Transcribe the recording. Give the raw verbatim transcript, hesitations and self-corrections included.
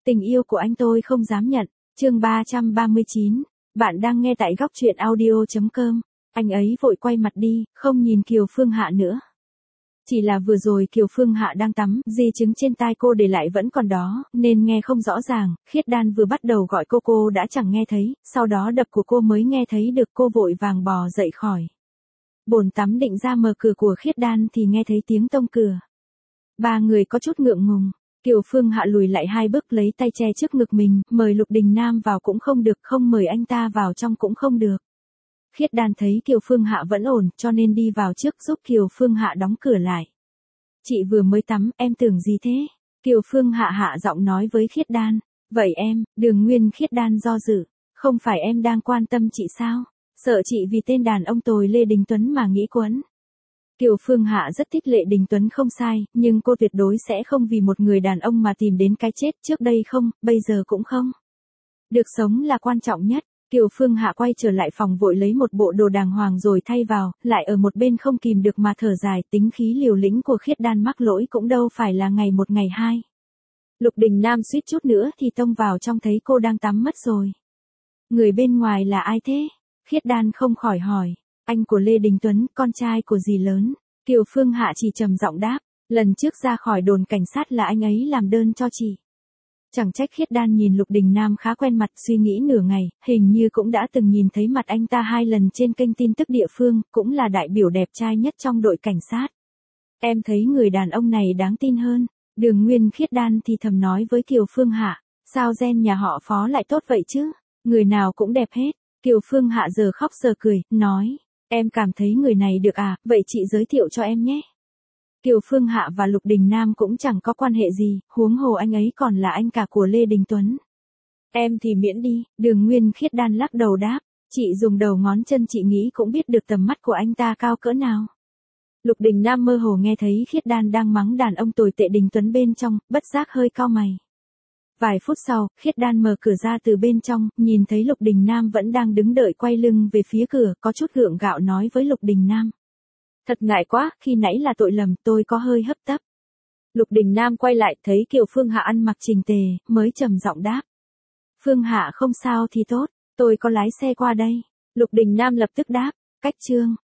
Tình yêu của anh tôi không dám nhận. Chương ba trăm ba mươi chín. Bạn đang nghe tại góc truyện audio chấm com. Anh ấy vội quay mặt đi, không nhìn Kiều Phương Hạ nữa. Chỉ là vừa rồi Kiều Phương Hạ đang tắm, di chứng trên tai cô để lại vẫn còn đó, nên nghe không rõ ràng. Khiết Đan vừa bắt đầu gọi cô cô đã chẳng nghe thấy, sau đó đập của cô mới nghe thấy được, cô vội vàng bò dậy khỏi bồn tắm định ra mở cửa của Khiết Đan thì nghe thấy tiếng tông cửa. Ba người có chút ngượng ngùng. Kiều Phương Hạ lùi lại hai bước lấy tay che trước ngực mình, mời Lục Đình Nam vào cũng không được, không mời anh ta vào trong cũng không được. Khiết Đan thấy Kiều Phương Hạ vẫn ổn, cho nên đi vào trước giúp Kiều Phương Hạ đóng cửa lại. Chị vừa mới tắm, em tưởng gì thế? Kiều Phương Hạ hạ giọng nói với Khiết Đan. Vậy em, Đường Nguyên. Khiết Đan do dự. Không phải em đang quan tâm chị sao? Sợ chị vì tên đàn ông tồi Lê Đình Tuấn mà nghĩ quấn. Kiều Phương Hạ rất thích Lê Đình Tuấn không sai, nhưng cô tuyệt đối sẽ không vì một người đàn ông mà tìm đến cái chết, trước đây không, bây giờ cũng không. Được sống là quan trọng nhất. Kiều Phương Hạ quay trở lại phòng vội lấy một bộ đồ đàng hoàng rồi thay vào, lại ở một bên không kìm được mà thở dài, tính khí liều lĩnh của Khiết Đan mắc lỗi cũng đâu phải là ngày một ngày hai. Lục Đình Nam suýt chút nữa thì tông vào trong thấy cô đang tắm mất rồi. Người bên ngoài là ai thế? Khiết Đan không khỏi hỏi. Anh của Lê Đình Tuấn, con trai của dì lớn. Kiều Phương Hạ chỉ trầm giọng đáp, lần trước ra khỏi đồn cảnh sát là anh ấy làm đơn cho chị. Chẳng trách. Khiết Đan nhìn Lục Đình Nam khá quen mặt, suy nghĩ nửa ngày, hình như cũng đã từng nhìn thấy mặt anh ta hai lần trên kênh tin tức địa phương, cũng là đại biểu đẹp trai nhất trong đội cảnh sát. Em thấy người đàn ông này đáng tin hơn. Đường Nguyên. Khiết Đan thì thầm nói với Kiều Phương Hạ, sao gen nhà họ Phó lại tốt vậy chứ, người nào cũng đẹp hết. Kiều Phương Hạ giờ khóc giờ cười, nói, em cảm thấy người này được à, vậy chị giới thiệu cho em nhé. Kiều Phương Hạ và Lục Đình Nam cũng chẳng có quan hệ gì, huống hồ anh ấy còn là anh cả của Lê Đình Tuấn. Em thì miễn đi. Đường Nguyên. Khiết Đan lắc đầu đáp, chị dùng đầu ngón chân chị nghĩ cũng biết được tầm mắt của anh ta cao cỡ nào. Lục Đình Nam mơ hồ nghe thấy Khiết Đan đang mắng đàn ông tồi tệ Đình Tuấn bên trong, bất giác hơi cau mày. Vài phút sau, Khiết Đan mở cửa ra từ bên trong, nhìn thấy Lục Đình Nam vẫn đang đứng đợi quay lưng về phía cửa, có chút gượng gạo nói với Lục Đình Nam. Thật ngại quá, khi nãy là tội lầm, tôi có hơi hấp tấp. Lục Đình Nam quay lại thấy Kiều Phương Hạ ăn mặc chỉnh tề, mới trầm giọng đáp. Phương Hạ không sao thì tốt, tôi có lái xe qua đây. Lục Đình Nam lập tức đáp, cách chương.